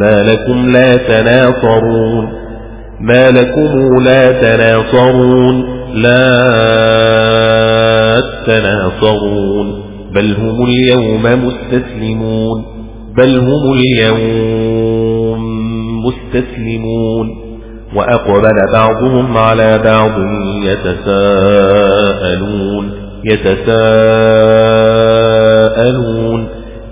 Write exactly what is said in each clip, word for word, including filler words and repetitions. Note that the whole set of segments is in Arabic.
ما لكم لا تناصرون ما لكم لا تناصرون لا تناصرون بل هم اليوم مستسلمون بل هم اليوم مستسلمون وأقبل بعضهم على بعض يتساءلون يتساءلون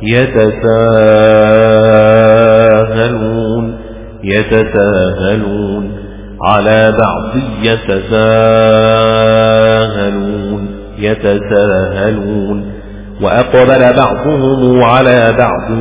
يتساءلون يتساءلون على بعض يتساءلون يتساءلون وأقبل بعضهم على بعض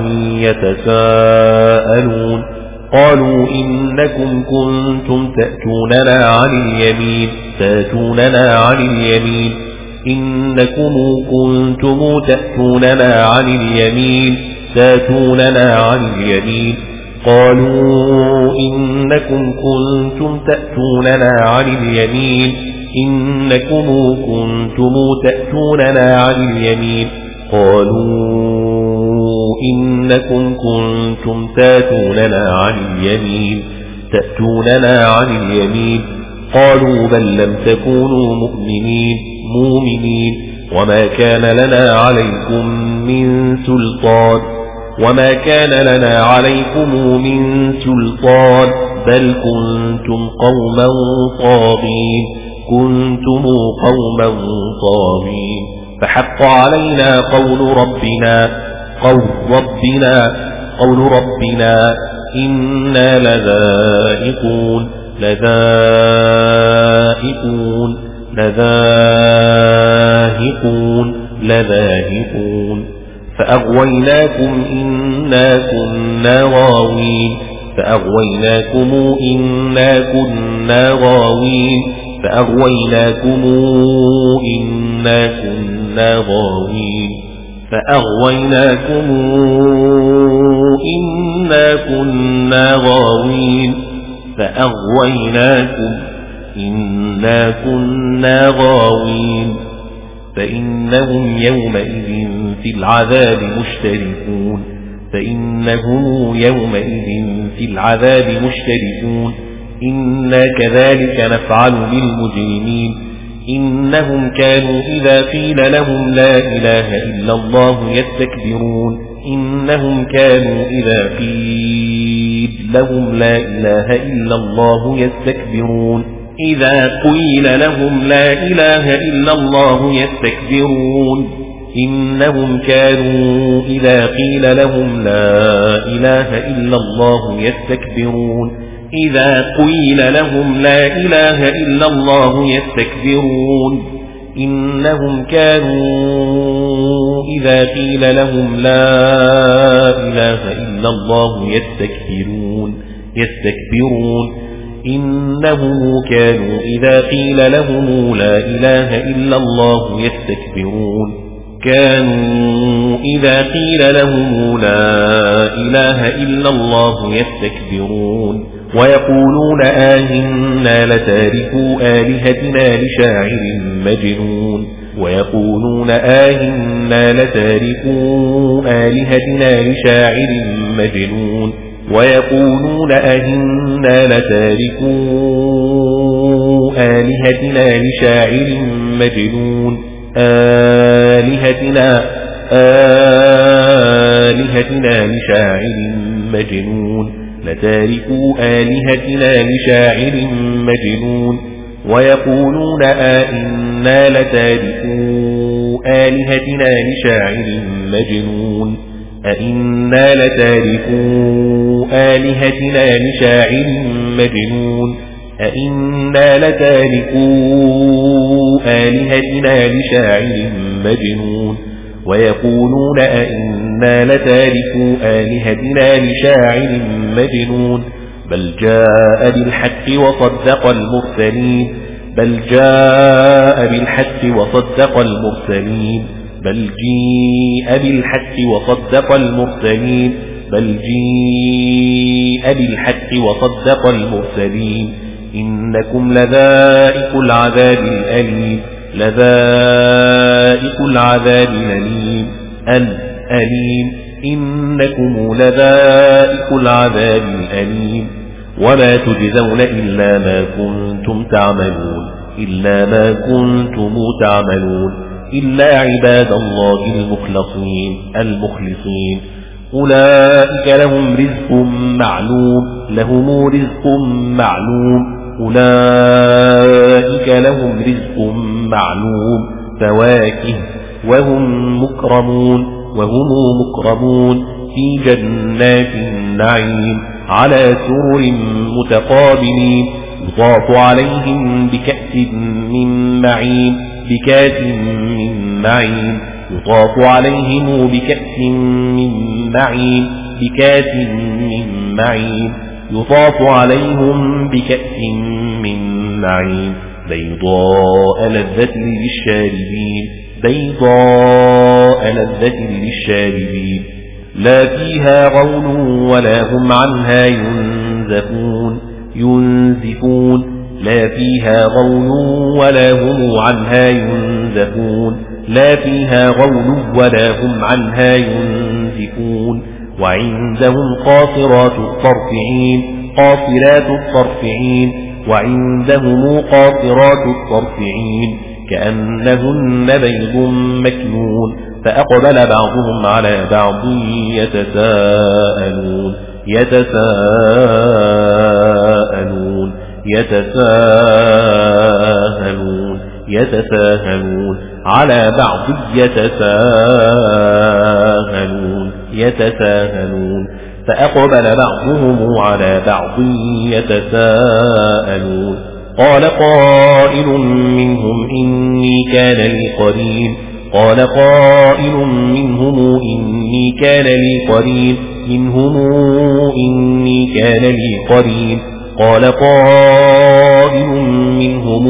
يتساءلون قالوا إنكم كنتم تأتوننا عن اليمين تأتوننا عن اليمين إنكم كنتم تأتوننا عن اليمين تأتوننا عن اليمين قالوا إنكم كنتم تأتوننا عن اليمين إنكم كنتم تأتوننا عن اليمين قالوا إنكم كنتم تأتوننا عن اليمين تأتوننا عن اليمين قالوا بل لم تكونوا مؤمنين مؤمنين وما كان لنا عليكم من سلطان وما كان لنا عليكم من سلطان بل كنتم قوما طاغين كنتم قوما طاغين فحق علينا قول ربنا قول ربنا قول ربنا إنا لذائقون لذائقون لذاهقون لذاهقون فأغويناكم إنا كنا غاوين فأغويناكم إنا كنا غاوين فأغويناكم إنا كنا غاوين فأغويناكم إنا كنا غاوين فأغويناكم إنا كنا غاوين فإنهم يومئذ في العذاب مشتركون فإنهم يومئذ في العذاب مشتركون إنا كذلك نفعل بالمجرمين إنهم كانوا إذا قيل لهم لا إله إلا الله يستكبرون إنهم كانوا إذا قيل لهم لا إله إلا الله يستكبرون إذا قيل لهم لا إله إلا الله يستكبرون إنهم كانوا إذا قيل لهم لا إله إلا الله يستكبرون إذا قيل لهم لا إله إلا الله يستكبرون إنهم كانوا إذا قيل لهم لا إله إلا الله يستكبرون يستكبرون إنهم كانوا إذا قيل لهم لا إله إلا الله يستكبرون كانوا إذا قيل لهم لا إله إلا الله يستكبرون ويقولون آهنا لتاركوا آلهتنا لشاعر مجنون ويقولون آهنا لتاركوا آلهتنا لشاعر مجنون ويقولون أهنا لتاركوا آلهتنا لشاعر مجنون آلهتنا آلهتنا لشاعر مجنون لتاركوا آلهتنا لشاعر مجنون ويقولون آئنا لتاركوا آلهتنا لشاعر مجنون أئنا لتاركوا آلهتنا لشاعر مجنون أئنا لتاركوا آلهتنا لشاعر مجنون ويقولون أئنا لتاركوا آلهتنا لشاعر مجنون بل جاء بالحق وصدق المرسلين بل جاء بالحق وصدق المرسلين بل جيء بالحق وصدق المرسلين بل جيء بالحق وصدق المرسلين إنكم لذائق العذاب الأليم لذائق العذاب الأليم الأليم إنكم لذائق العذاب الأليم وما تجزون إلا ما كنتم تعملون إلا ما كنتم تعملون إلا عباد الله المخلصين المخلصين أولئك لهم رزق معلوم لهم رزق معلوم أولئك لهم رزق معلوم فواكه وهم مكرمون وهم مكرمون في جنات النعيم على سرر متقابلين يطاف عليهم بكأس من معين بكأس من معين يطاف عليهم بكأس من معين بكأس من معين يطاف عليهم بكأس من معين بيضاء لذة للشاربين بيضاء لذة للشاربين لا فيها غول ولا هم عنها ينزفون ينزفون لا فيها غول ولا هم عنها ينزفون لا فيها غول ولا هم عنها ينزفون وعندهم قاصرات الطرف عين قاصرات الطرف عين وعندهم قاصرات الطرف عين كأنهن بيض مكنون فأقبل بعضهم على بعض يتساءلون يتساءلون يتساءلون يتساءلون على بعض يتساءلون يتساءلون فأقبل بعضهم على بعض يتساءلون قال قائل منهم إني كان لي قرين قال قائل منهم إني كان لي قرين منهم إني كان لي قرين قال قائل منهم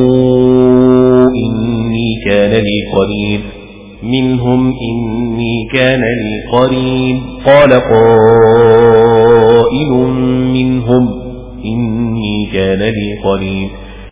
إني كان لي قرين منهم إني كان لي قرين قال قائل منهم إني كان لي قرين